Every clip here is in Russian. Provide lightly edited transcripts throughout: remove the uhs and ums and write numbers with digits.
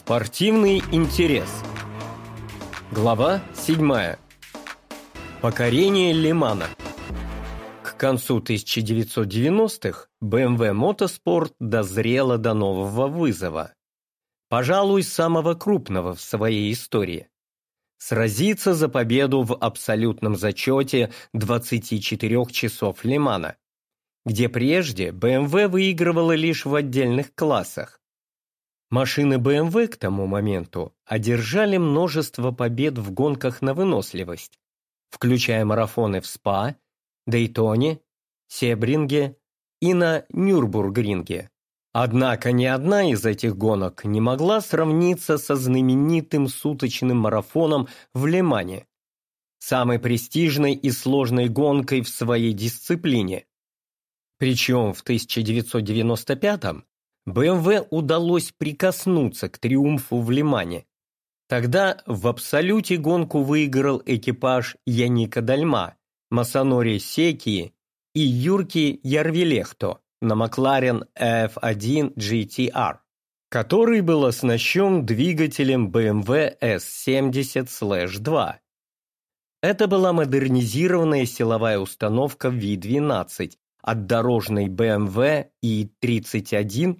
Спортивный интерес. Глава 7. Покорение Ле-Мана. К концу 1990-х BMW Motorsport дозрела до нового вызова. Пожалуй, самого крупного в своей истории. Сразиться за победу в абсолютном зачете 24 часов Ле-Мана, где прежде BMW выигрывала лишь в отдельных классах. Машины BMW к тому моменту одержали множество побед в гонках на выносливость, включая марафоны в СПА, Дейтоне, Себринге и на Нюрбургринге. Однако ни одна из этих гонок не могла сравниться со знаменитым суточным марафоном в Ле-Мане, самой престижной и сложной гонкой в своей дисциплине. Причем в 1995-м BMW удалось прикоснуться к триумфу в Ле-Мане. Тогда в абсолюте гонку выиграл экипаж Яника Дальма, Масанори Секи и Юрки Ярвилехто на Макларен F1 GTR, который был оснащен двигателем BMW S70/2. Это была модернизированная силовая установка V12 от дорожной BMW i31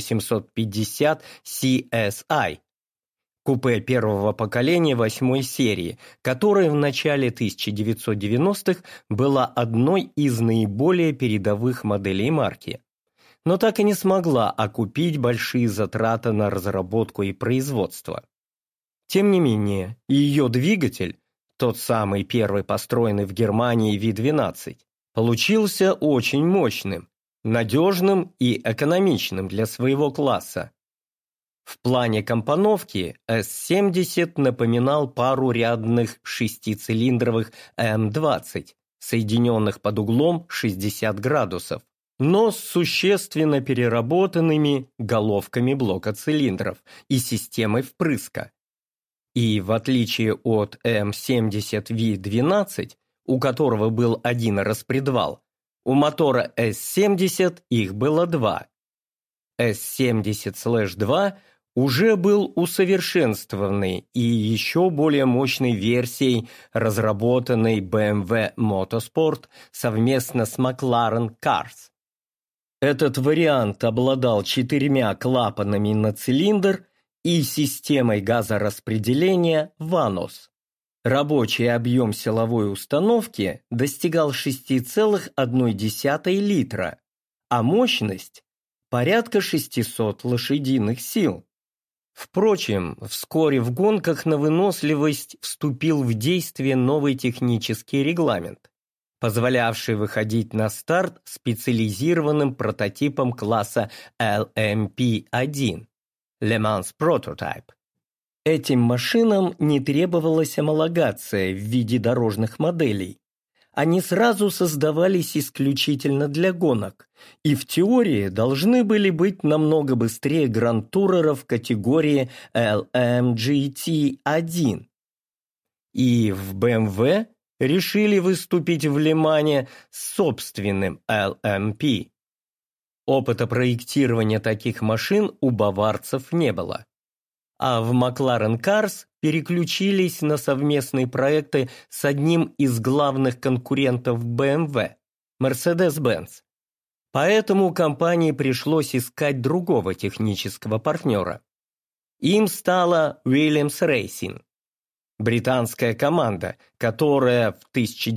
850 CSI, купе первого поколения 8 серии, которая в начале 1990-х была одной из наиболее передовых моделей марки, но так и не смогла окупить большие затраты на разработку и производство. Тем не менее, ее двигатель, тот самый первый построенный в Германии V12, получился очень мощным, надежным и экономичным для своего класса. В плане компоновки S70 напоминал пару рядных шестицилиндровых М20, соединенных под углом 60 градусов, но с существенно переработанными головками блока цилиндров и системой впрыска. И в отличие от М70V12, у которого был один распредвал, у мотора S70 их было два. S70/2 уже был усовершенствованной и еще более мощной версией, разработанной BMW Motorsport совместно с McLaren Cars. Этот вариант обладал 4 клапанами на цилиндр и системой газораспределения VANOS. Рабочий объем силовой установки достигал 6,1 литра, а мощность – порядка 600 лошадиных сил. Впрочем, вскоре в гонках на выносливость вступил в действие новый технический регламент, позволявший выходить на старт специализированным прототипом класса LMP1 – Le Mans Prototype. Этим машинам не требовалась homологация в виде дорожных моделей. Они сразу создавались исключительно для гонок и в теории должны были быть намного быстрее гранд-туреров категории LMGT1. И в BMW решили выступить в Ле-Мане с собственным LMP. Опыта проектирования таких машин у баварцев не было. А в McLaren Cars переключились на совместные проекты с одним из главных конкурентов BMW – Mercedes-Benz. Поэтому компании пришлось искать другого технического партнера. Им стала Williams Racing, британская команда, которая в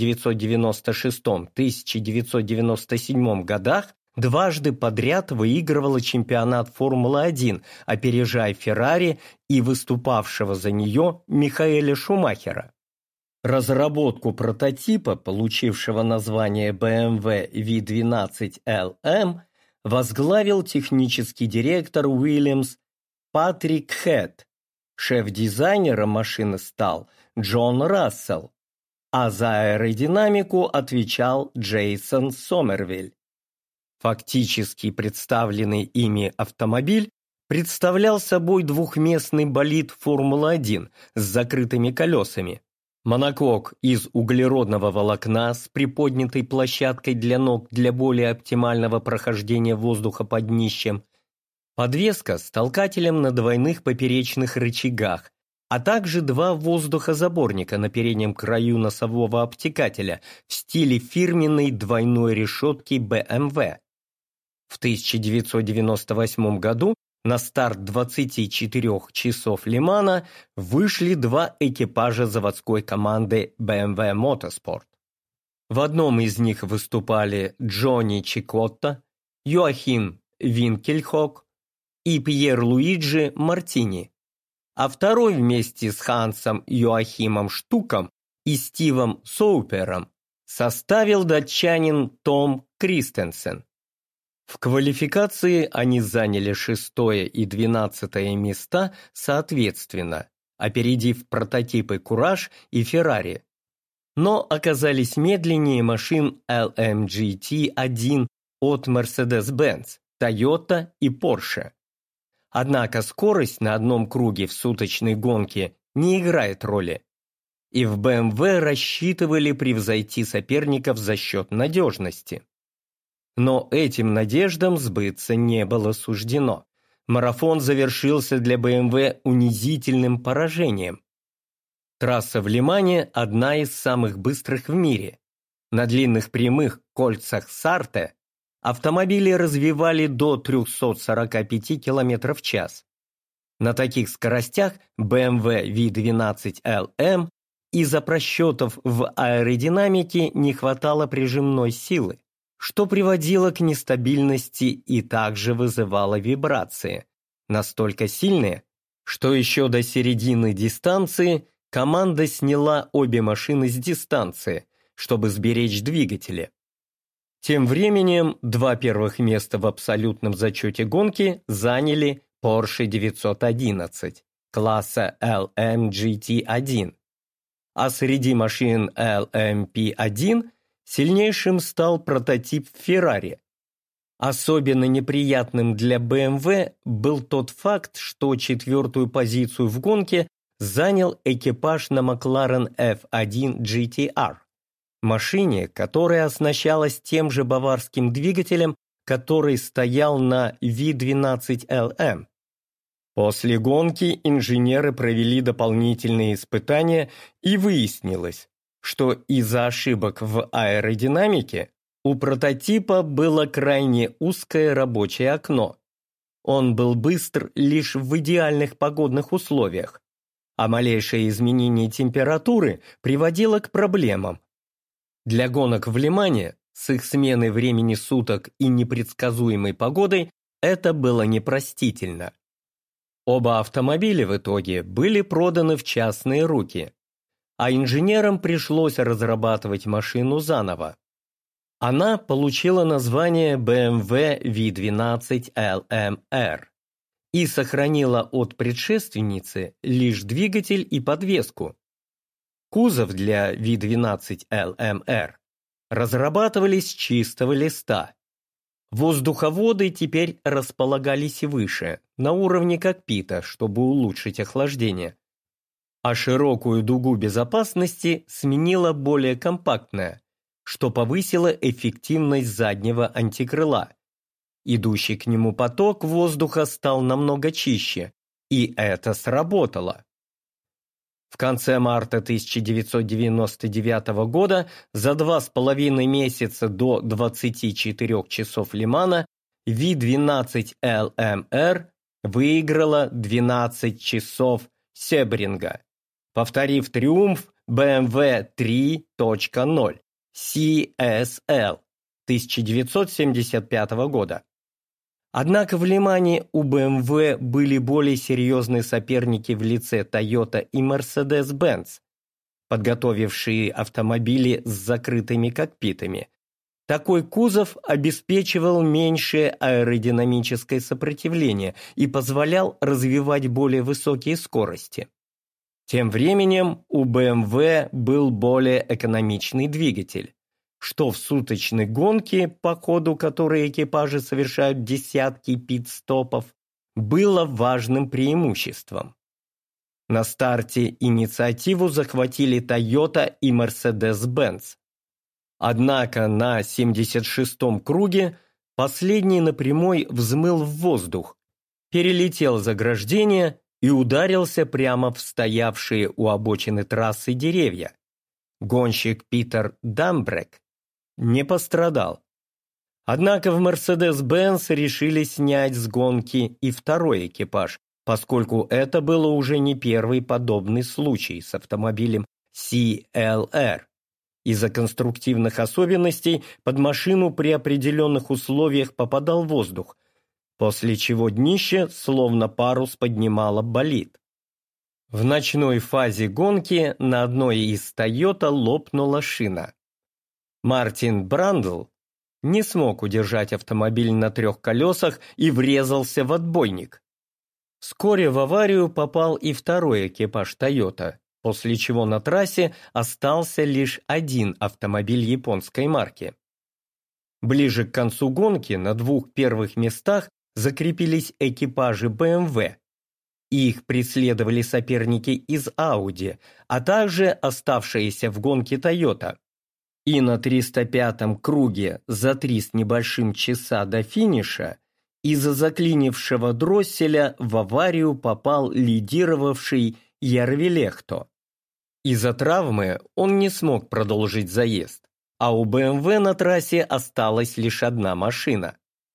1996-1997 годах дважды подряд выигрывала чемпионат Формулы-1, опережая Феррари и выступавшего за нее Михаэля Шумахера. Разработку прототипа, получившего название BMW V12LM, возглавил технический директор Williams Патрик Хэт. Шеф-дизайнером машины стал Джон Рассел, а за аэродинамику отвечал Джейсон Сомервиль. Фактически представленный ими автомобиль представлял собой двухместный болид Формулы-1 с закрытыми колесами, монокок из углеродного волокна с приподнятой площадкой для ног для более оптимального прохождения воздуха под днищем, подвеска с толкателем на двойных поперечных рычагах, а также два воздухозаборника на переднем краю носового обтекателя в стиле фирменной двойной решетки BMW. В 1998 году на старт 24 часов Ле-Мана вышли два экипажа заводской команды BMW Motorsport. В одном из них выступали Джонни Чикотто, Йоахим Винкельхок и Пьер-Луиджи Мартини, а второй вместе с Хансом Йоахимом Штуком и Стивом Соупером составил датчанин Том Кристенсен. В квалификации они заняли 6-е и 12-е места соответственно, опередив прототипы Кураж и Феррари, но оказались медленнее машин LMGT1 от Mercedes-Benz, Toyota и Porsche. Однако скорость на одном круге в суточной гонке не играет роли, и в BMW рассчитывали превзойти соперников за счет надежности. Но этим надеждам сбыться не было суждено. Марафон завершился для BMW унизительным поражением. Трасса в Ле-Мане – одна из самых быстрых в мире. На длинных прямых кольцах Сарте автомобили развивали до 345 км в час. На таких скоростях BMW V12LM из-за просчетов в аэродинамике не хватало прижимной силы, что приводило к нестабильности и также вызывало вибрации, настолько сильные, что еще до середины дистанции команда сняла обе машины с дистанции, чтобы сберечь двигатели. Тем временем два первых места в абсолютном зачете гонки заняли Porsche 911 класса LMGT1, а среди машин LMP1 сильнейшим стал прототип Ferrari. Особенно неприятным для BMW был тот факт, что 4-ю позицию в гонке занял экипаж на McLaren F1 GTR, машине, которая оснащалась тем же баварским двигателем, который стоял на V12LM. После гонки инженеры провели дополнительные испытания, и выяснилось, что из-за ошибок в аэродинамике у прототипа было крайне узкое рабочее окно. Он был быстр лишь в идеальных погодных условиях, а малейшее изменение температуры приводило к проблемам. Для гонок в Ле-Мане с их сменой времени суток и непредсказуемой погодой это было непростительно. Оба автомобиля в итоге были проданы в частные руки, а инженерам пришлось разрабатывать машину заново. Она получила название BMW V12LMR и сохранила от предшественницы лишь двигатель и подвеску. Кузов для V12LMR разрабатывались с чистого листа. Воздуховоды теперь располагались выше, на уровне кокпита, чтобы улучшить охлаждение. А широкую дугу безопасности сменила более компактная, что повысило эффективность заднего антикрыла. Идущий к нему поток воздуха стал намного чище, и это сработало. В конце марта 1999 года, за 2,5 месяца до 24 часов Ле-Мана, V12LMR выиграла 12 часов Себринга, повторив триумф BMW 3.0 CSL 1975 года. Однако в Ле-Мане у BMW были более серьезные соперники в лице Toyota и Mercedes-Benz, подготовившие автомобили с закрытыми кокпитами. Такой кузов обеспечивал меньшее аэродинамическое сопротивление и позволял развивать более высокие скорости. Тем временем у BMW был более экономичный двигатель, что в суточной гонке, по ходу которой экипажи совершают десятки пит-стопов, было важным преимуществом. На старте инициативу захватили Toyota и Mercedes-Benz. Однако на 76-м круге последний на прямой взмыл в воздух перелетел заграждение и ударился прямо в стоявшие у обочины трассы деревья. Гонщик Питер Дамбрек не пострадал. Однако в Mercedes-Benz решили снять с гонки и второй экипаж, поскольку это было уже не первый подобный случай с автомобилем CLR. Из-за конструктивных особенностей под машину при определенных условиях попадал воздух, после чего днище, словно парус, поднимало болид. В ночной фазе гонки на одной из Toyota лопнула шина. Мартин Брандл не смог удержать автомобиль на 3 колесах и врезался в отбойник. Вскоре в аварию попал и второй экипаж Toyota, после чего на трассе остался лишь один автомобиль японской марки. Ближе к концу гонки на 2 первых местах закрепились экипажи BMW. Их преследовали соперники из Audi, а также оставшиеся в гонке Toyota. И на 305-м круге за 3 с небольшим часа до финиша из-за заклинившего дросселя в аварию попал лидировавший Järvi Lehto. Из-за травмы он не смог продолжить заезд, а у BMW на трассе осталась лишь одна машина.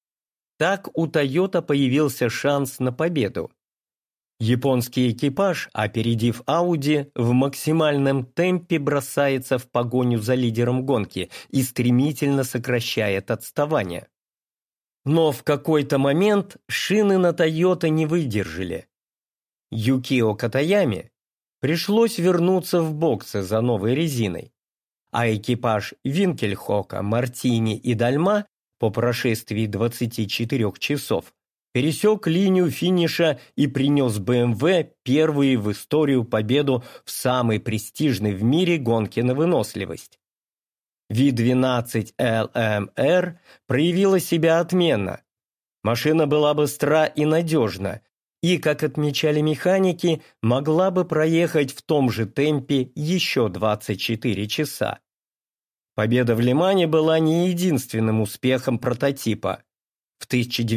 Так у Toyota появился шанс на победу. Японский экипаж, опередив Audi, в максимальном темпе бросается в погоню за лидером гонки и стремительно сокращает отставание. Но в какой-то момент шины на Toyota не выдержали. Юкио Катаяме пришлось вернуться в боксы за новой резиной, а экипаж Винкельхока, Мартини и Дальма по прошествии 24 часов пересек линию финиша и принес BMW первую в историю победу в самой престижной в мире гонке на выносливость. V12 LMR проявила себя отменно. Машина была быстра и надежна, и, как отмечали механики, могла бы проехать в том же темпе еще 24 часа. Победа в Лимане была не единственным успехом прототипа. В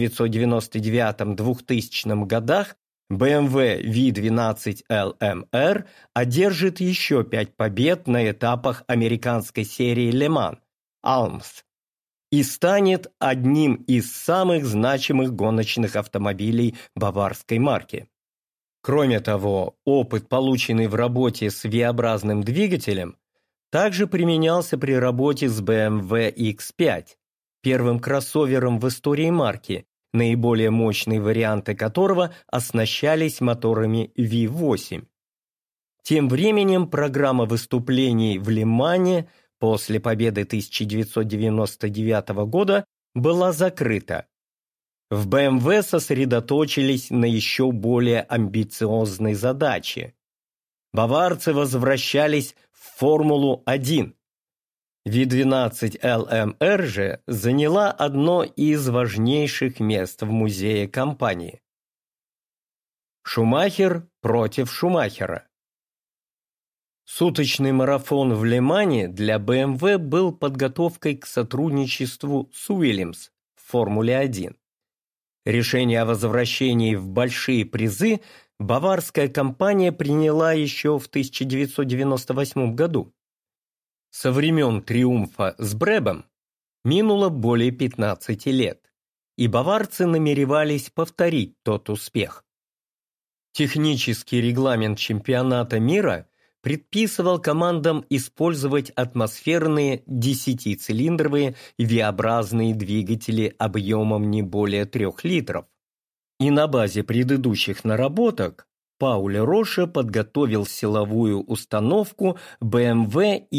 1999-2000 годах BMW V12 LMR одержит еще 5 побед на этапах американской серии Le Mans ALMS и станет одним из самых значимых гоночных автомобилей баварской марки. Кроме того, опыт, полученный в работе с V-образным двигателем, также применялся при работе с BMW X5, первым кроссовером в истории марки, наиболее мощные варианты которого оснащались моторами V8. Тем временем программа выступлений в Лимане после победы 1999 года была закрыта. В BMW сосредоточились на еще более амбициозной задаче. Баварцы возвращались в Формулу-1. V12 LMR же заняла одно из важнейших мест в музее компании. Шумахер против Шумахера. Суточный марафон в Лимане для BMW был подготовкой к сотрудничеству с Уильямс в Формуле-1. Решение о возвращении в большие призы баварская компания приняла еще в 1998 году. Со времен триумфа с Бребом минуло более 15 лет, и баварцы намеревались повторить тот успех. Технический регламент чемпионата мира предписывал командам использовать атмосферные 10-цилиндровые V-образные двигатели объемом не более 3 литров. И на базе предыдущих наработок Пауль Роше подготовил силовую установку BMW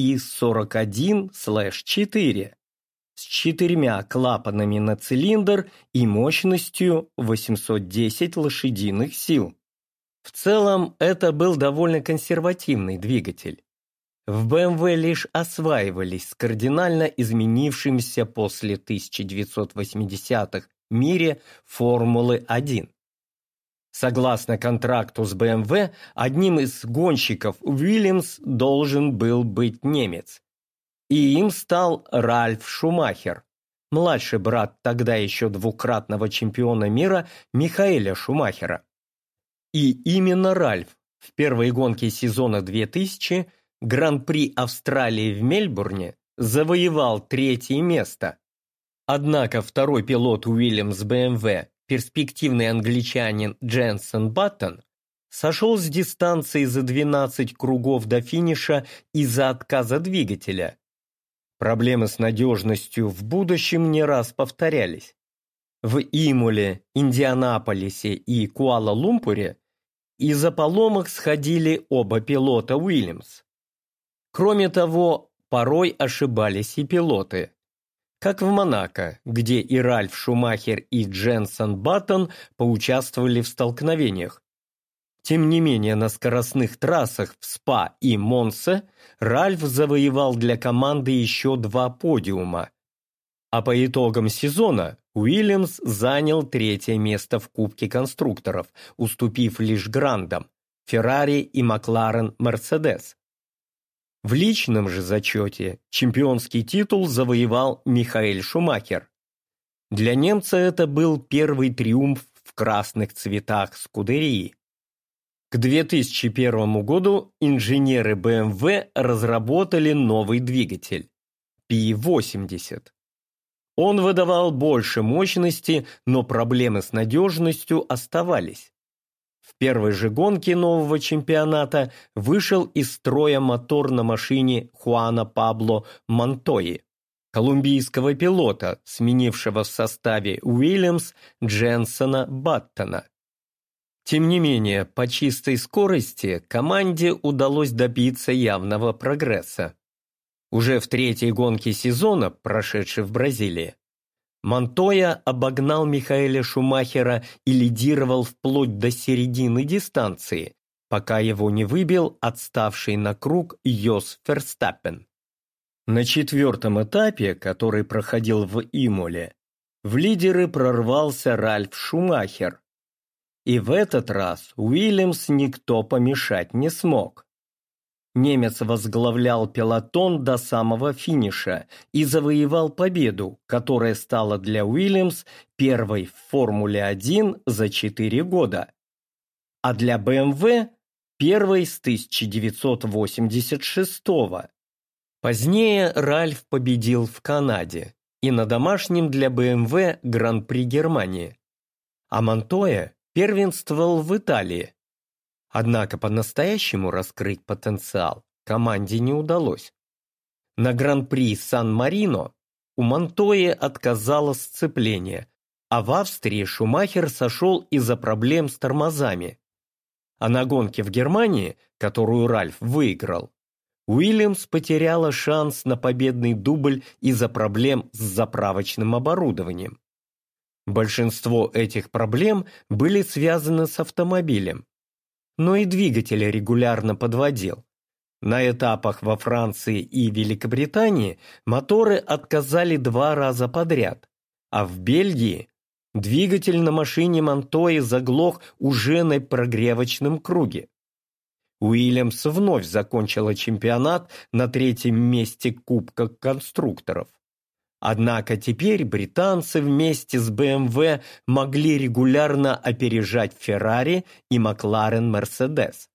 i41/4 с 4 клапанами на цилиндр и мощностью 810 лошадиных сил. В целом, это был довольно консервативный двигатель. В BMW лишь осваивались с кардинально изменившимся после 1980-х мире Формулы-1. Согласно контракту с BMW, одним из гонщиков Уильямс должен был быть немец. И им стал Ральф Шумахер, младший брат тогда еще двукратного чемпиона мира Михаэля Шумахера. И именно Ральф в первой гонке сезона 2000 Гран-при Австралии в Мельбурне завоевал 3-е место. Однако второй пилот Уильямс BMW, перспективный англичанин Дженсен Баттон, сошел с дистанции за 12 кругов до финиша из-за отказа двигателя. Проблемы с надежностью в будущем не раз повторялись. В Имоле, Индианаполисе и Куала-Лумпуре из-за поломок сходили оба пилота Уильямс. Кроме того, порой ошибались и пилоты. Как в Монако, где и Ральф Шумахер, и Дженсен Баттон поучаствовали в столкновениях. Тем не менее, на скоростных трассах в СПА и Монсе Ральф завоевал для команды еще 2 подиума. А по итогам сезона Уильямс занял 3-е место в Кубке конструкторов, уступив лишь грандам – Феррари и Макларен Мерседес. В личном же зачете чемпионский титул завоевал Михаэль Шумахер. Для немца это был первый триумф в красных цветах Скудерии. К 2001 году инженеры BMW разработали новый двигатель – P80. Он выдавал больше мощности, но проблемы с надежностью оставались. В первой же гонке нового чемпионата вышел из строя мотор на машине Хуана Пабло Монтойи, колумбийского пилота, сменившего в составе Уильямс Дженсена Баттона. Тем не менее, по чистой скорости команде удалось добиться явного прогресса. Уже в 3-й гонке сезона, прошедшей в Бразилии, Монтойя обогнал Михаэля Шумахера и лидировал вплоть до середины дистанции, пока его не выбил отставший на круг Йос Ферстаппен. На 4-м этапе, который проходил в Имоле, в лидеры прорвался Ральф Шумахер. И в этот раз Уильямс никто помешать не смог. Немец возглавлял пелотон до самого финиша и завоевал победу, которая стала для Уильямс первой в Формуле-1 за 4 года, а для BMW первой с 1986 года. Позднее Ральф победил в Канаде и на домашнем для BMW Гран-при Германии, а Монтойя первенствовал в Италии. Однако по-настоящему раскрыть потенциал команде не удалось. На Гран-при Сан-Марино у Монтойи отказало сцепление, а в Австрии Шумахер сошел из-за проблем с тормозами. А на гонке в Германии, которую Ральф выиграл, Уильямс потеряла шанс на победный дубль из-за проблем с заправочным оборудованием. Большинство этих проблем были связаны с автомобилем. Но и двигатель регулярно подводил. На этапах во Франции и Великобритании моторы отказали 2 раза подряд, а в Бельгии двигатель на машине Монтойи заглох уже на прогревочном круге. Уильямс вновь закончила чемпионат на 3-м месте Кубка конструкторов. Однако теперь британцы вместе с BMW могли регулярно опережать Феррари и Макларен Мерседес.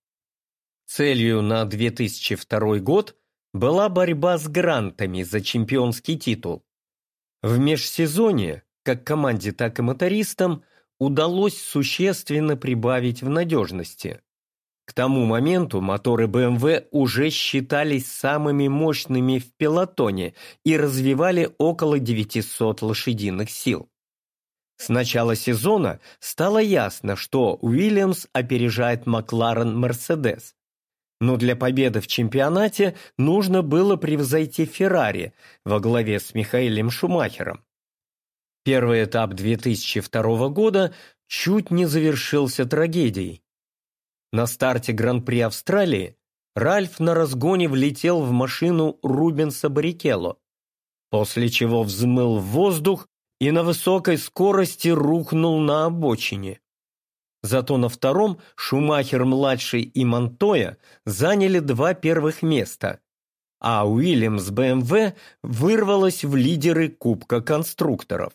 Целью на 2002 год была борьба с грантами за чемпионский титул. В межсезонье, как команде, так и мотористам, удалось существенно прибавить в надежности. К тому моменту моторы BMW уже считались самыми мощными в пелотоне и развивали около 900 лошадиных сил. С начала сезона стало ясно, что Уильямс опережает Макларен Мерседес. Но для победы в чемпионате нужно было превзойти Феррари во главе с Михаэлем Шумахером. Первый этап 2002 года чуть не завершился трагедией. На старте Гран-при Австралии Ральф на разгоне влетел в машину Рубенса Баррикелло, после чего взмыл в воздух и на высокой скорости рухнул на обочине. Зато на втором Шумахер-младший и Монтойя заняли 2 первых места, а Уильямс БМВ вырвалась в лидеры Кубка конструкторов.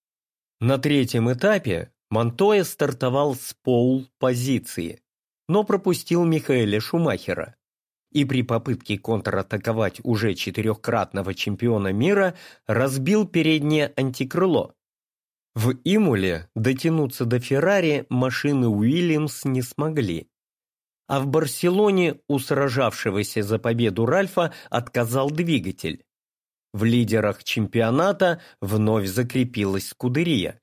На третьем этапе Монтоя стартовал с пол-позиции, но пропустил Михаэля Шумахера. И при попытке контратаковать уже четырехкратного чемпиона мира разбил переднее антикрыло. В Имоле дотянуться до Феррари машины Уильямс не смогли. А в Барселоне у сражавшегося за победу Ральфа отказал двигатель. В лидерах чемпионата вновь закрепилась Скудерия.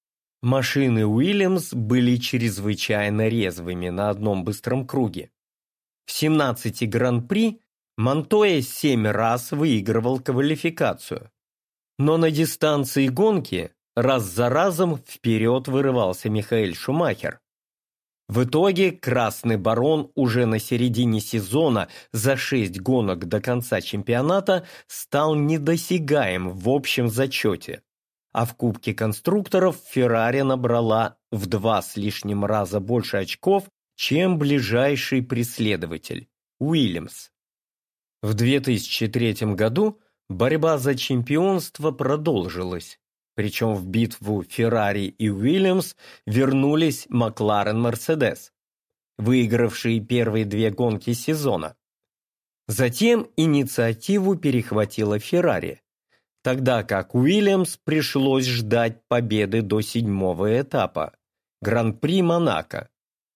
Машины Уильямс были чрезвычайно резвыми на одном быстром круге. В 17 гран-при Монтоя 7 раз выигрывал квалификацию. Но на дистанции гонки раз за разом вперед вырывался Михаэль Шумахер. В итоге Красный Барон уже на середине сезона за 6 гонок до конца чемпионата стал недосягаем в общем зачете. А в Кубке конструкторов Феррари набрала в 2 с лишним раза больше очков, чем ближайший преследователь – Уильямс. В 2003 году борьба за чемпионство продолжилась, причем в битву Феррари и Уильямс вернулись Макларен-Мерседес, выигравшие первые 2 гонки сезона. Затем инициативу перехватила Феррари, тогда как Уильямс пришлось ждать победы до 7-го этапа – Гран-при Монако.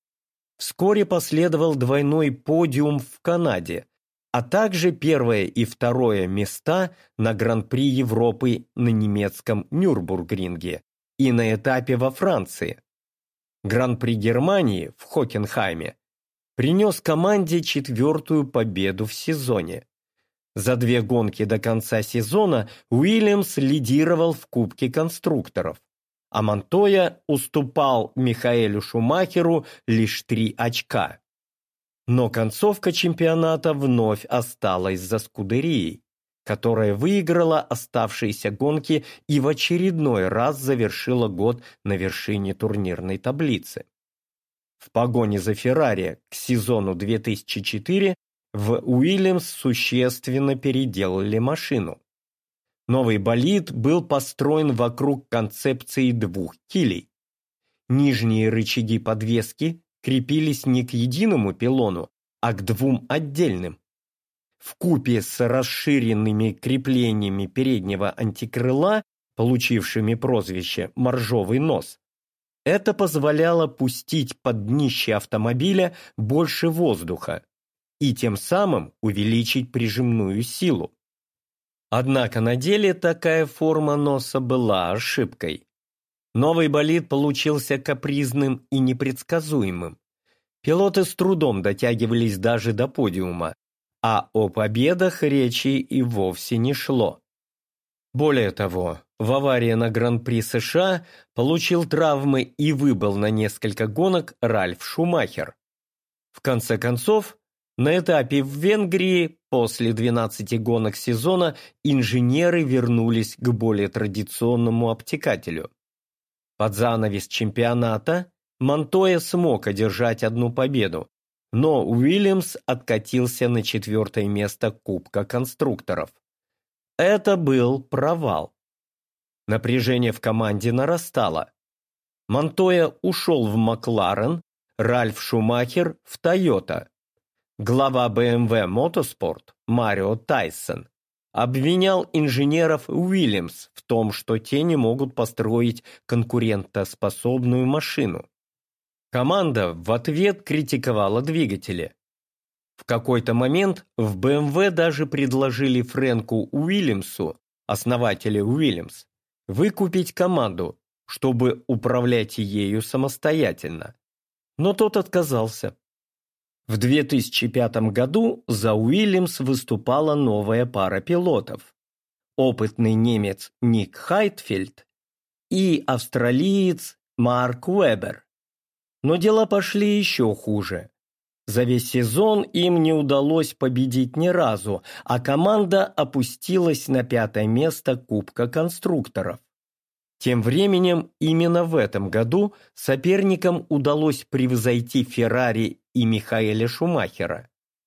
Вскоре последовал двойной подиум в Канаде, а также 1-е и 2-е места на Гран-при Европы на немецком Нюрбургринге и на этапе во Франции. Гран-при Германии в Хокенхайме принес команде 4-ю победу в сезоне. За 2 гонки до конца сезона Уильямс лидировал в Кубке конструкторов, а Монтоя уступал Михаэлю Шумахеру лишь 3 очка. Но концовка чемпионата вновь осталась за Скудерией, которая выиграла оставшиеся гонки и в очередной раз завершила год на вершине турнирной таблицы. В погоне за Феррари к сезону 2004 в Уильямс существенно переделали машину. Новый болид был построен вокруг концепции 2 килей. Нижние рычаги подвески крепились не к единому пилону, а к 2 отдельным. Вкупе с расширенными креплениями переднего антикрыла, получившими прозвище «моржовый нос», это позволяло пустить под днище автомобиля больше воздуха и тем самым увеличить прижимную силу. Однако на деле такая форма носа была ошибкой. Новый болид получился капризным и непредсказуемым. Пилоты с трудом дотягивались даже до подиума, а о победах речи и вовсе не шло. Более того, в аварии на Гран-при США получил травмы и выбыл на несколько гонок Ральф Шумахер. В конце концов, на этапе в Венгрии после 12 гонок сезона инженеры вернулись к более традиционному обтекателю. Под занавес чемпионата Монтоя смог одержать 1 победу, но Уильямс откатился на 4-е место Кубка конструкторов. Это был провал. Напряжение в команде нарастало. Монтоя ушел в Макларен, Ральф Шумахер в Тойота. Глава BMW Motorsport Марио Тайсон обвинял инженеров Уильямс в том, что те не могут построить конкурентоспособную машину. Команда в ответ критиковала двигатели. В какой-то момент в BMW даже предложили Фрэнку Уильямсу, основателю Уильямс, выкупить команду, чтобы управлять ею самостоятельно. Но тот отказался. В 2005 году за Уильямс выступала новая пара пилотов. Опытный немец Ник Хайтфельд и австралиец Марк Вебер. Но дела пошли еще хуже. За весь сезон им не удалось победить ни разу, а команда опустилась на 5-е место Кубка конструкторов. Тем временем именно в этом году соперникам удалось превзойти Феррари и Михаэля Шумахера.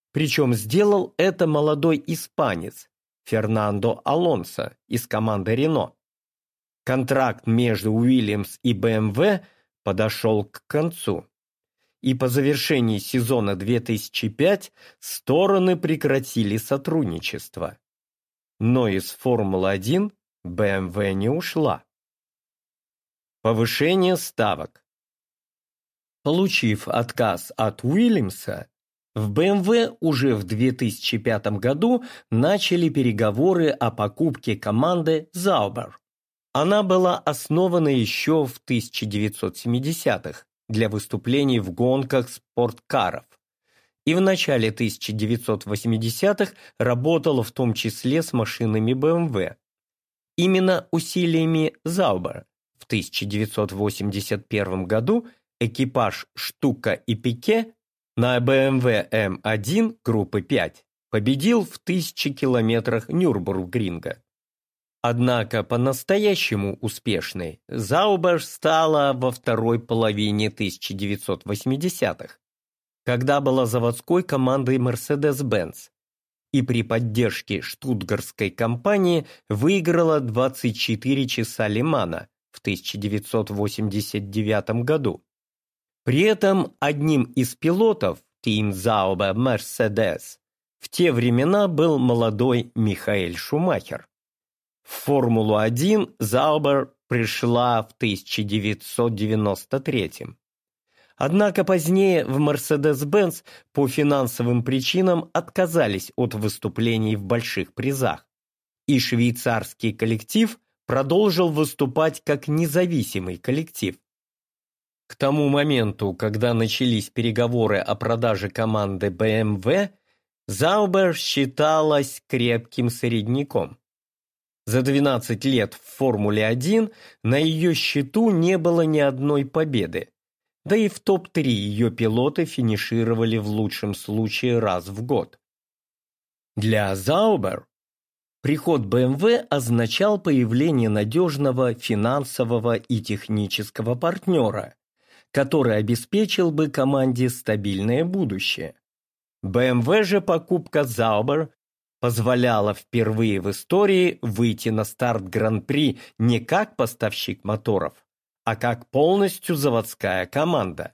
Причем сделал это молодой испанец Фернандо Алонсо из команды Рено. Контракт между Уильямс и BMW подошел к концу, и по завершении сезона 2005 стороны прекратили сотрудничество. Но из Формулы-1 BMW не ушла. Повышение ставок. Получив отказ от Уильямса, в BMW уже в 2005 году начали переговоры о покупке команды Sauber. Она была основана еще в 1970-х для выступлений в гонках спорткаров и в начале 1980-х работала в том числе с машинами BMW. Именно усилиями Sauber в 1981 году экипаж Штука и Пике на BMW M1 группы 5 победил в 1000 километрах Нюрбургринга. Однако по-настоящему успешной Sauber стала во второй половине 1980-х, когда была заводской командой Mercedes-Benz и при поддержке штутгартской компании выиграла 24 часа Ле-Мана в 1989 году. При этом одним из пилотов Team Sauber Mercedes в те времена был молодой Михаэль Шумахер. В Формулу-1 Sauber пришла в 1993. Однако позднее в Mercedes-Benz по финансовым причинам отказались от выступлений в больших призах, и швейцарский коллектив продолжил выступать как независимый коллектив. К тому моменту, когда начались переговоры о продаже команды BMW, Sauber считалась крепким середняком. За 12 лет в Формуле-1 на ее счету не было ни одной победы, да и в топ-3 ее пилоты финишировали в лучшем случае раз в год. Для Sauber приход BMW означал появление надежного финансового и технического партнера, который обеспечил бы команде стабильное будущее. BMW же покупка Sauber позволяла впервые в истории выйти на старт Гран-при не как поставщик моторов, а как полностью заводская команда.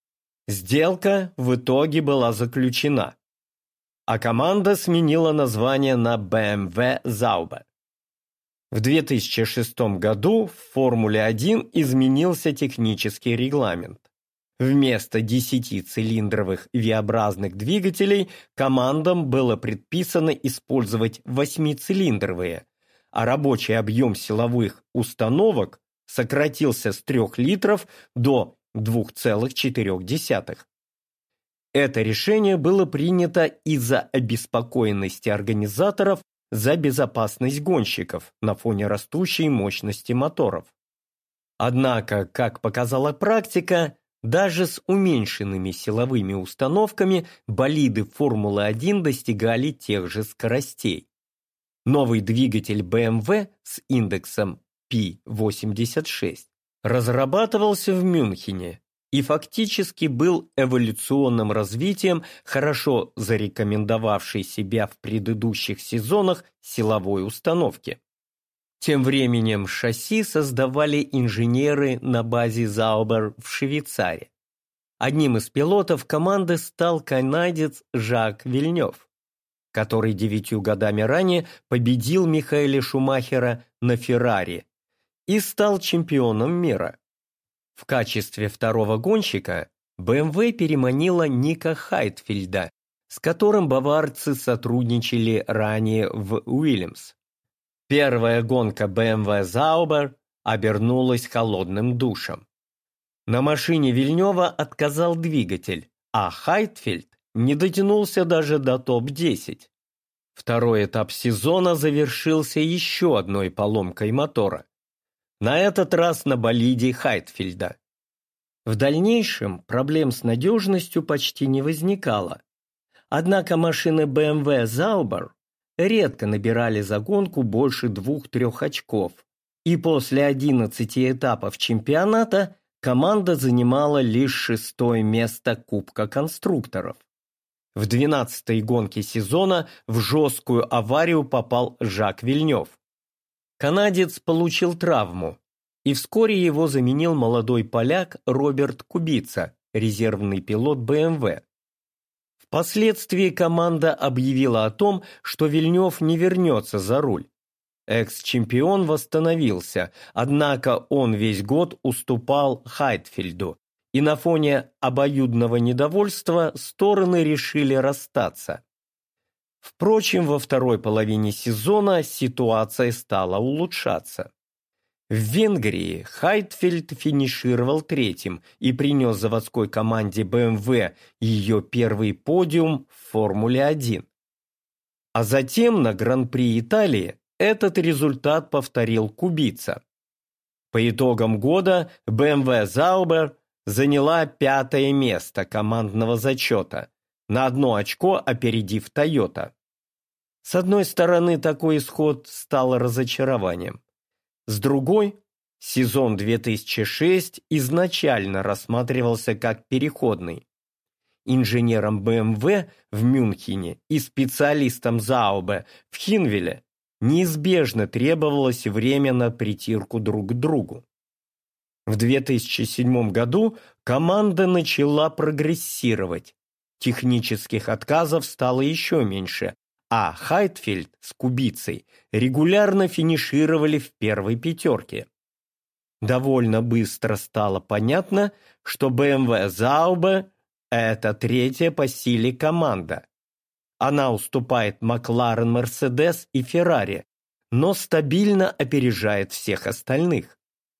Сделка в итоге была заключена, а команда сменила название на BMW Sauber. В 2006 году в Формуле-1 изменился технический регламент. Вместо 10-цилиндровых V-образных двигателей командам было предписано использовать 8-цилиндровые, а рабочий объем силовых установок сократился с 3 литров до 2,4. Это решение было принято из-за обеспокоенности организаторов за безопасность гонщиков на фоне растущей мощности моторов. Однако, как показала практика, даже с уменьшенными силовыми установками болиды Формулы-1 достигали тех же скоростей. Новый двигатель BMW с индексом P86 разрабатывался в Мюнхене и фактически был эволюционным развитием хорошо зарекомендовавшей себя в предыдущих сезонах силовой установки. Тем временем шасси создавали инженеры на базе Sauber в Швейцарии. Одним из пилотов команды стал канадец Жак Вильнёв, который 9 годами ранее победил Михаэля Шумахера на Феррари и стал чемпионом мира. В качестве второго гонщика BMW переманила Ника Хайтфельда, с которым баварцы сотрудничали ранее в Уильямс. Первая гонка BMW Sauber обернулась холодным душем. На машине Вильнёва отказал двигатель, а Хайтфельд не дотянулся даже до топ-10. Второй этап сезона завершился еще одной поломкой мотора. На этот раз на болиде Хайтфельда. В дальнейшем проблем с надежностью почти не возникало. Однако машины BMW Sauber редко набирали за гонку больше 2-3 очков, и после 11 этапов чемпионата команда занимала лишь 6-е место Кубка конструкторов. В 12-й гонке сезона в жесткую аварию попал Жак Вильнёв. Канадец получил травму, и вскоре его заменил молодой поляк Роберт Кубица, резервный пилот BMW. Впоследствии команда объявила о том, что Вильнёв не вернется за руль. Экс-чемпион восстановился, однако он весь год уступал Хайтфельду, и на фоне обоюдного недовольства стороны решили расстаться. Впрочем, во второй половине сезона ситуация стала улучшаться. В Венгрии Хайтфельд финишировал третьим и принес заводской команде BMW ее первый подиум в Формуле-1. А затем на Гран-при Италии этот результат повторил Кубица. По итогам года BMW Sauber заняла 5-е место командного зачета, на 1 очко опередив Toyota. С одной стороны, такой исход стал разочарованием. С другой, сезон 2006 изначально рассматривался как переходный. Инженерам BMW в Мюнхене и специалистам Заубе в Хинвеле неизбежно требовалось время на притирку друг к другу. В 2007 году команда начала прогрессировать. Технических отказов стало еще меньше, а Хайтфельд с Кубицей регулярно финишировали в первой пятерке. Довольно быстро стало понятно, что BMW Заубе – это третья по силе команда. Она уступает Макларен, Мерседес и Феррари, но стабильно опережает всех остальных.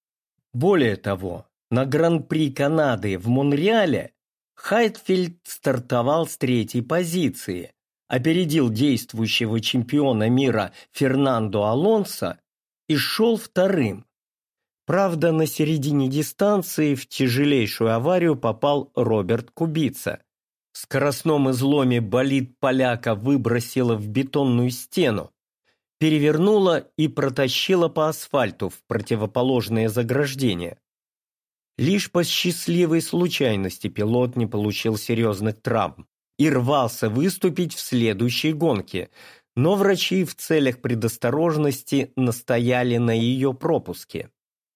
Более того, на Гран-при Канады в Монреале Хайтфельд стартовал с 3-й позиции, опередил действующего чемпиона мира Фернандо Алонсо и шел 2-м. Правда, на середине дистанции в тяжелейшую аварию попал Роберт Кубица. В скоростном изломе болид поляка выбросило в бетонную стену, перевернуло и протащило по асфальту в противоположное заграждение. Лишь по счастливой случайности пилот не получил серьезных травм и рвался выступить в следующей гонке, но врачи в целях предосторожности настояли на ее пропуске.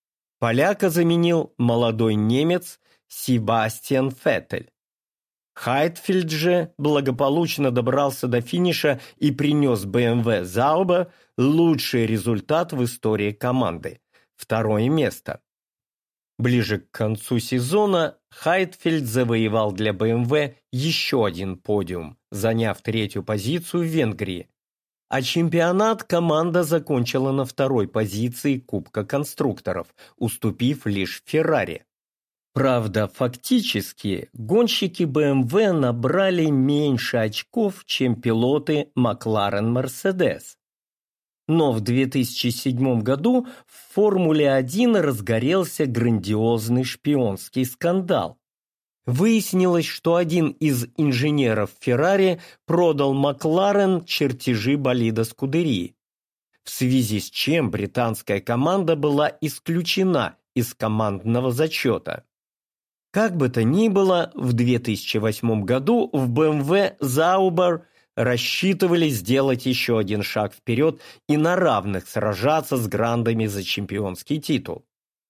Поляка заменил молодой немец Себастьян Феттель. Хайтфельд же благополучно добрался до финиша и принес BMW Sauber лучший результат в истории команды – 2-е место. Ближе к концу сезона Хайтфельд завоевал для BMW еще один подиум, заняв 3-ю позицию в Венгрии. А чемпионат команда закончила на 2-й позиции Кубка конструкторов, уступив лишь Феррари. Правда, фактически гонщики BMW набрали меньше очков, чем пилоты Макларен-Мерседес. Но в 2007 году в Формуле-1 разгорелся грандиозный шпионский скандал. Выяснилось, что один из инженеров Феррари продал Макларен чертежи болида Скудерии, в связи с чем британская команда была исключена из командного зачета. Как бы то ни было, в 2008 году в BMW Sauber рассчитывали сделать еще один шаг вперед и на равных сражаться с грандами за чемпионский титул.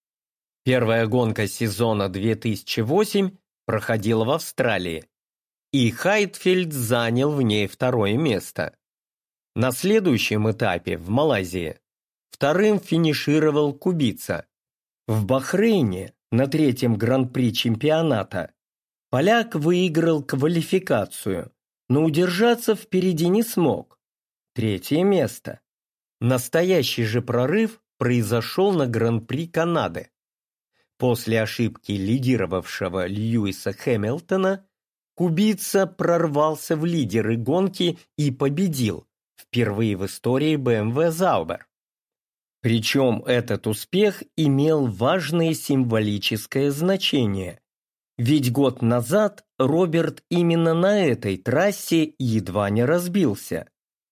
Первая гонка сезона 2008 проходила в Австралии, и Хайтфельд занял в ней 2-е место. На следующем этапе в Малайзии 2-м финишировал Кубица. В Бахрейне на 3-м гран-при чемпионата поляк выиграл квалификацию, но удержаться впереди не смог. 3-е место. Настоящий же прорыв произошел на Гран-при Канады. После ошибки лидировавшего Льюиса Хэмилтона Кубица прорвался в лидеры гонки и победил, впервые в истории BMW Sauber. Причем этот успех имел важное символическое значение, ведь год назад Роберт именно на этой трассе едва не разбился.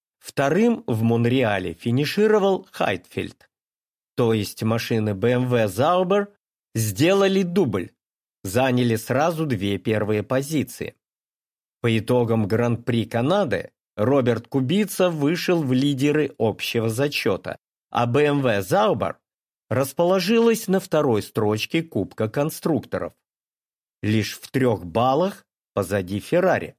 2-м в Монреале финишировал Хайтфельд, то есть машины BMW Sauber сделали дубль, заняли сразу 2 первые позиции. По итогам Гран-при Канады Роберт Кубица вышел в лидеры общего зачета, а BMW Zauber расположилась на второй строчке Кубка конструкторов, лишь в 3 баллах позади Феррари.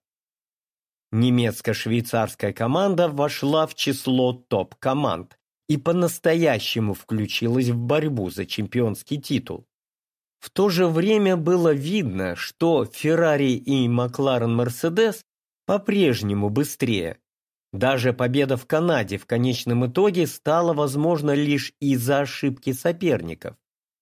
Немецко-швейцарская команда вошла в число топ-команд и по-настоящему включилась в борьбу за чемпионский титул. В то же время было видно, что Феррари и Макларен-Мерседес по-прежнему быстрее. Даже победа в Канаде в конечном итоге стала возможна лишь из-за ошибки соперников.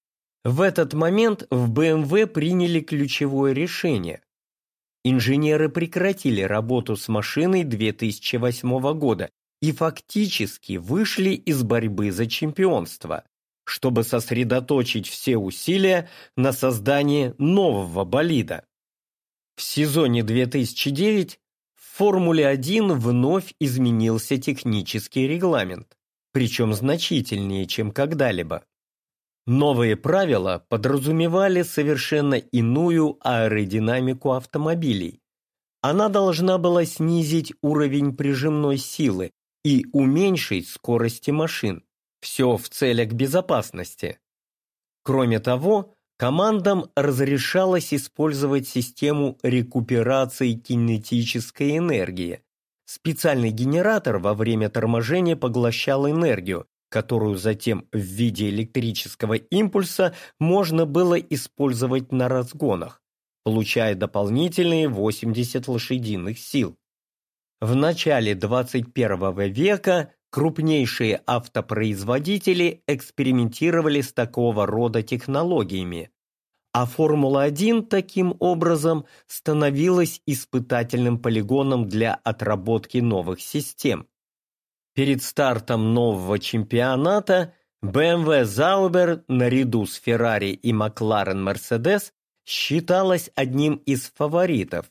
В этот момент в BMW приняли ключевое решение. Инженеры прекратили работу с машиной 2008 года и фактически вышли из борьбы за чемпионство, чтобы сосредоточить все усилия на создании нового болида. В сезоне 2009 в Формуле-1 вновь изменился технический регламент, причем значительнее, чем когда-либо. Новые правила подразумевали совершенно иную аэродинамику автомобилей. Она должна была снизить уровень прижимной силы и уменьшить скорости машин. Все в целях безопасности. Кроме того, командам разрешалось использовать систему рекуперации кинетической энергии. Специальный генератор во время торможения поглощал энергию, которую затем в виде электрического импульса можно было использовать на разгонах, получая дополнительные 80 лошадиных сил. В начале 21 века крупнейшие автопроизводители экспериментировали с такого рода технологиями, а Формула-1 таким образом становилась испытательным полигоном для отработки новых систем. Перед стартом нового чемпионата BMW Zauber наряду с Ferrari и McLaren-Mercedes считалась одним из фаворитов.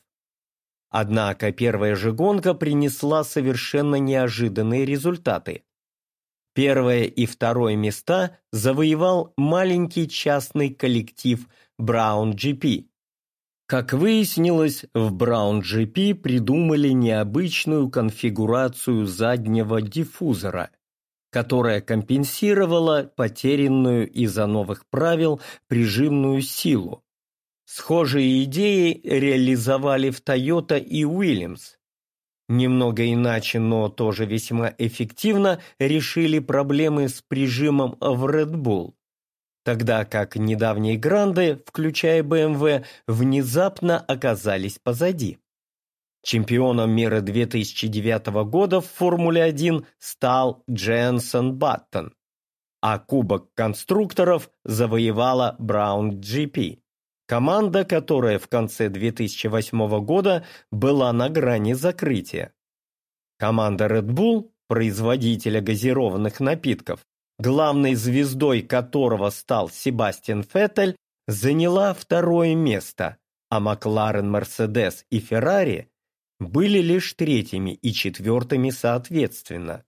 Однако первая же гонка принесла совершенно неожиданные результаты. Первое и второе места завоевал маленький частный коллектив Brown GP. Как выяснилось, в Brown GP придумали необычную конфигурацию заднего диффузора, которая компенсировала потерянную из-за новых правил прижимную силу. Схожие идеи реализовали в Toyota и Williams. Немного иначе, но тоже весьма эффективно решили проблемы с прижимом в Red Bull, тогда как недавние гранды, включая BMW, внезапно оказались позади. Чемпионом мира 2009 года в Формуле-1 стал Jenson Button, а Кубок конструкторов завоевала Brown GP. Команда, которая в конце 2008 года была на грани закрытия. Команда Red Bull, производителя газированных напитков, главной звездой которого стал Себастьян Феттель, заняла второе место, а Макларен, Мерседес и Феррари были лишь третьими и четвертыми соответственно.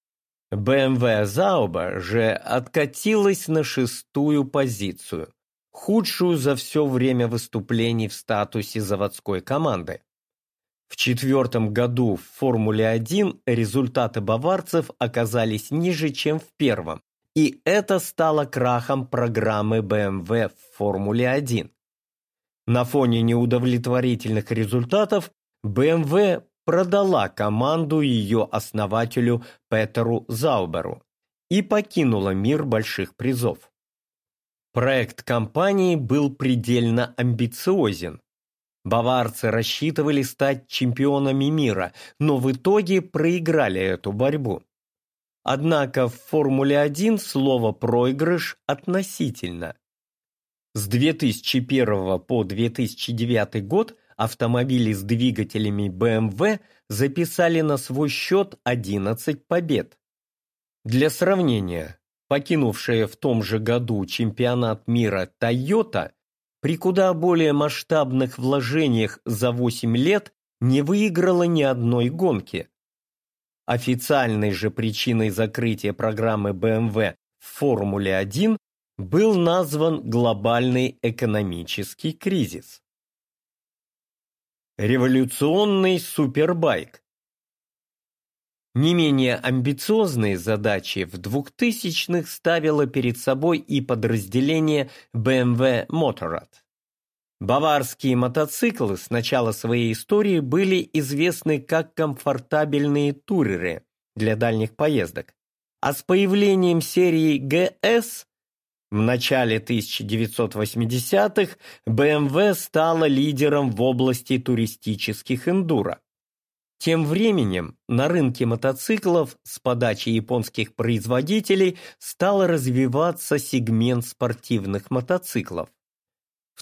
BMW Zauber же откатилась на 6-ю позицию, худшую за все время выступлений в статусе заводской команды. В 2004 году в Формуле-1 результаты баварцев оказались ниже, чем в первом, и это стало крахом программы BMW в Формуле-1. На фоне неудовлетворительных результатов BMW продала команду ее основателю Петеру Зауберу и покинула мир больших призов. Проект компании был предельно амбициозен. Баварцы рассчитывали стать чемпионами мира, но в итоге проиграли эту борьбу. Однако в Формуле-1 слово «проигрыш» относительно. С 2001 по 2009 год автомобили с двигателями BMW записали на свой счет 11 побед. Для сравнения, покинувшая в том же году чемпионат мира Toyota при куда более масштабных вложениях за 8 лет не выиграла ни одной гонки. Официальной же причиной закрытия программы BMW в Формуле-1 был назван глобальный экономический кризис. Революционный супербайк. Не менее амбициозные задачи в 2000-х ставило перед собой и подразделение BMW Motorrad. Баварские мотоциклы с начала своей истории были известны как комфортабельные туреры для дальних поездок, а с появлением серии GS в начале 1980-х BMW стала лидером в области туристических эндуро. Тем временем на рынке мотоциклов с подачи японских производителей стал развиваться сегмент спортивных мотоциклов. В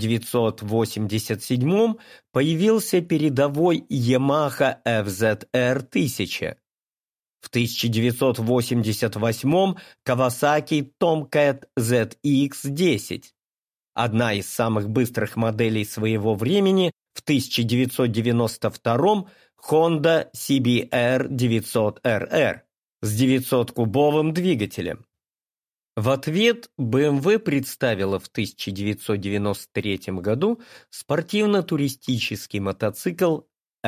1987 появился передовой Yamaha FZR 1000. В 1988 Kawasaki Tomcat ZX-10. Одна из самых быстрых моделей своего времени в 1992 Honda CBR 900RR с 900-кубовым двигателем. В ответ BMW представила в 1993 году спортивно-туристический мотоцикл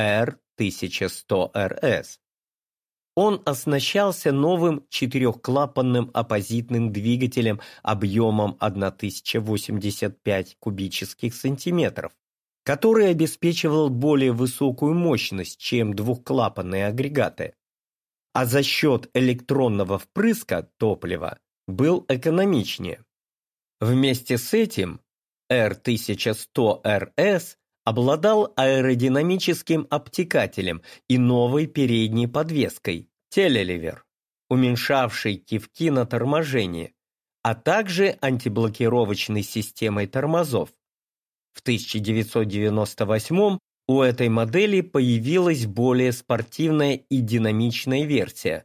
R1100RS. Он оснащался новым четырехклапанным оппозитным двигателем объемом 1085 кубических сантиметров, который обеспечивал более высокую мощность, чем двухклапанные агрегаты, а за счет электронного впрыска топлива был экономичнее. Вместе с этим R1100RS обладал аэродинамическим обтекателем и новой передней подвеской телеливер, уменьшавшей кивки на торможении, а также антиблокировочной системой тормозов. В 1998 у этой модели появилась более спортивная и динамичная версия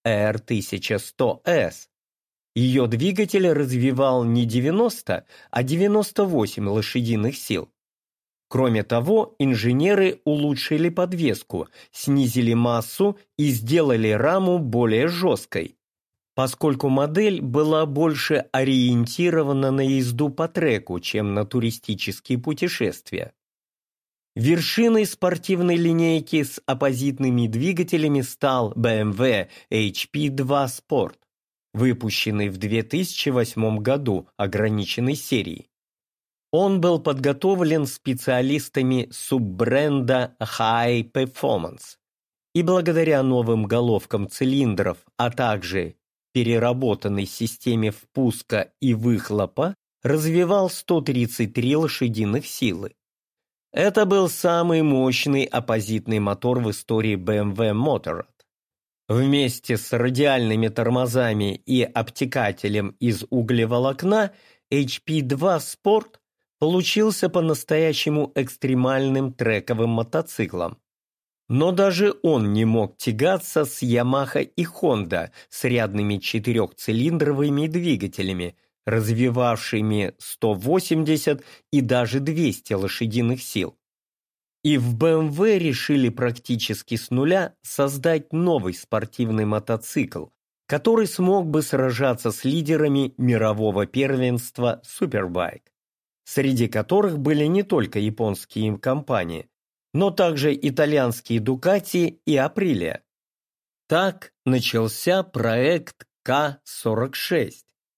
R1100S. Ее двигатель развивал не 90, а 98 лошадиных сил. Кроме того, инженеры улучшили подвеску, снизили массу и сделали раму более жесткой, поскольку модель была больше ориентирована на езду по треку, чем на туристические путешествия. Вершиной спортивной линейки с оппозитными двигателями стал BMW HP2 Sport, выпущенный в 2008 году ограниченной серией. Он был подготовлен специалистами суббренда High Performance и благодаря новым головкам цилиндров, а также переработанной системе впуска и выхлопа развивал 133 лошадиных силы. Это был самый мощный оппозитный мотор в истории BMW Motorrad. Вместе с радиальными тормозами и обтекателем из углеволокна HP2 Sport получился по-настоящему экстремальным трековым мотоциклом. Но даже он не мог тягаться с Yamaha и Honda с рядными четырехцилиндровыми двигателями, развивавшими 180 и даже 200 лошадиных сил. И в BMW решили практически с нуля создать новый спортивный мотоцикл, который смог бы сражаться с лидерами мирового первенства Superbike, среди которых были не только японские компании, но также итальянские Ducati и Aprilia. Так начался проект К-46.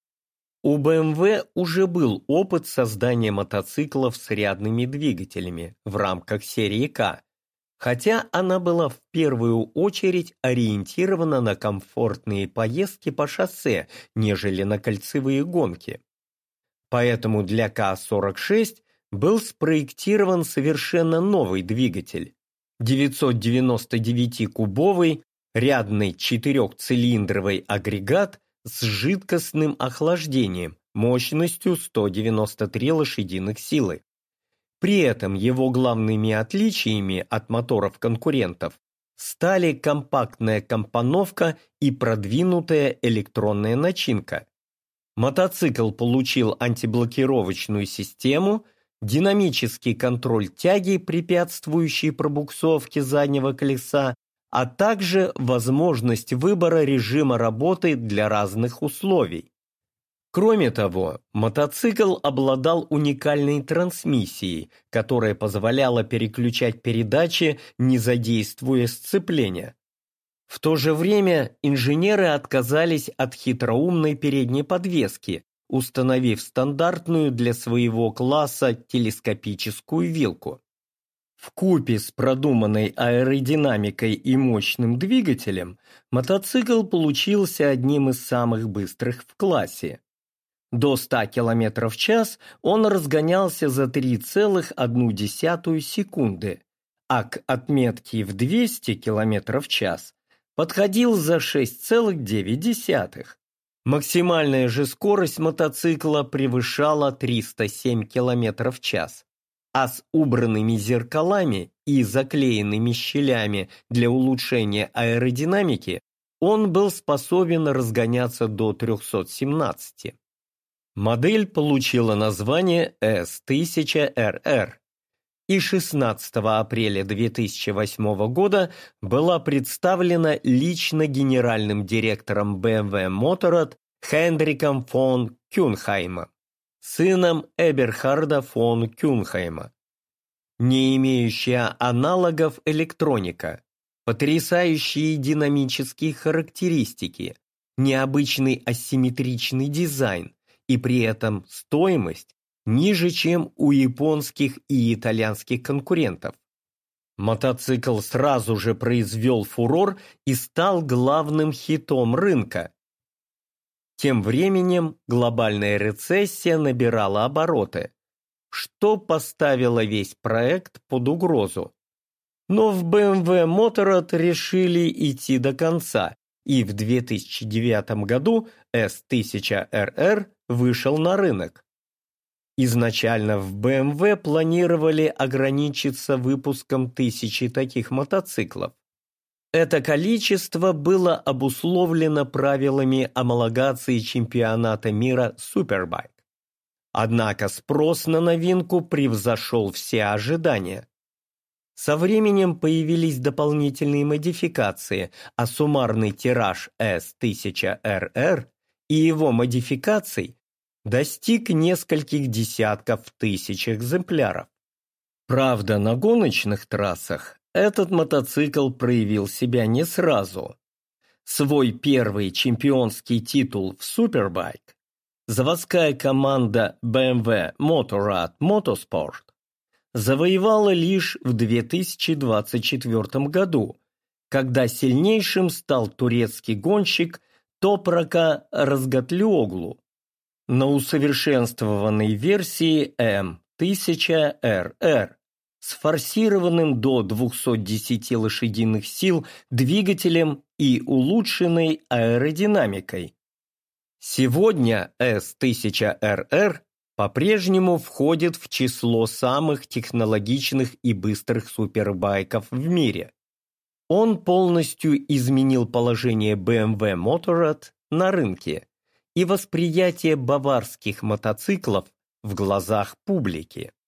У BMW уже был опыт создания мотоциклов с рядными двигателями в рамках серии К, хотя она была в первую очередь ориентирована на комфортные поездки по шоссе, нежели на кольцевые гонки. Поэтому для К-46 был спроектирован совершенно новый двигатель – 999-кубовый рядный четырехцилиндровый агрегат с жидкостным охлаждением мощностью 193 лошадиных силы. При этом его главными отличиями от моторов конкурентов стали компактная компоновка и продвинутая электронная начинка. Мотоцикл получил антиблокировочную систему, динамический контроль тяги, препятствующий пробуксовке заднего колеса, а также возможность выбора режима работы для разных условий. Кроме того, мотоцикл обладал уникальной трансмиссией, которая позволяла переключать передачи, не задействуя сцепления. В то же время инженеры отказались от хитроумной передней подвески, установив стандартную для своего класса телескопическую вилку. Вкупе с продуманной аэродинамикой и мощным двигателем, мотоцикл получился одним из самых быстрых в классе. До 100 км в час он разгонялся за 3,1 секунды, а к отметке в 200 км в час подходил за 6,9. Максимальная же скорость мотоцикла превышала 307 км в час, а с убранными зеркалами и заклеенными щелями для улучшения аэродинамики он был способен разгоняться до 317. Модель получила название S1000RR и 16 апреля 2008 года была представлена лично генеральным директором BMW Motorrad Хендриком фон Кюнхейма, сыном Эберхарда фон Кюнхейма. Не имеющая аналогов электроника, потрясающие динамические характеристики, необычный асимметричный дизайн, и при этом стоимость ниже, чем у японских и итальянских конкурентов. Мотоцикл сразу же произвел фурор и стал главным хитом рынка. Тем временем глобальная рецессия набирала обороты, что поставило весь проект под угрозу. Но в BMW Motorrad решили идти до конца, и в 2009 году S1000RR вышел на рынок. Изначально в BMW планировали ограничиться выпуском 1000 таких мотоциклов. Это количество было обусловлено правилами гомологации чемпионата мира Superbike. Однако спрос на новинку превзошел все ожидания. Со временем появились дополнительные модификации, а суммарный тираж S1000RR и его модификаций достиг нескольких десятков тысяч экземпляров. Правда, на гоночных трассах этот мотоцикл проявил себя не сразу. Свой первый чемпионский титул в Superbike заводская команда BMW Motorrad Motorsport завоевала лишь в 2024 году, когда сильнейшим стал турецкий гонщик Топрака Разгатлиоглу на усовершенствованной версии M1000RR с форсированным до 210 лошадиных сил двигателем и улучшенной аэродинамикой. Сегодня S1000RR по-прежнему входит в число самых технологичных и быстрых супербайков в мире. Он полностью изменил положение BMW Motorrad на рынке и восприятие баварских мотоциклов в глазах публики.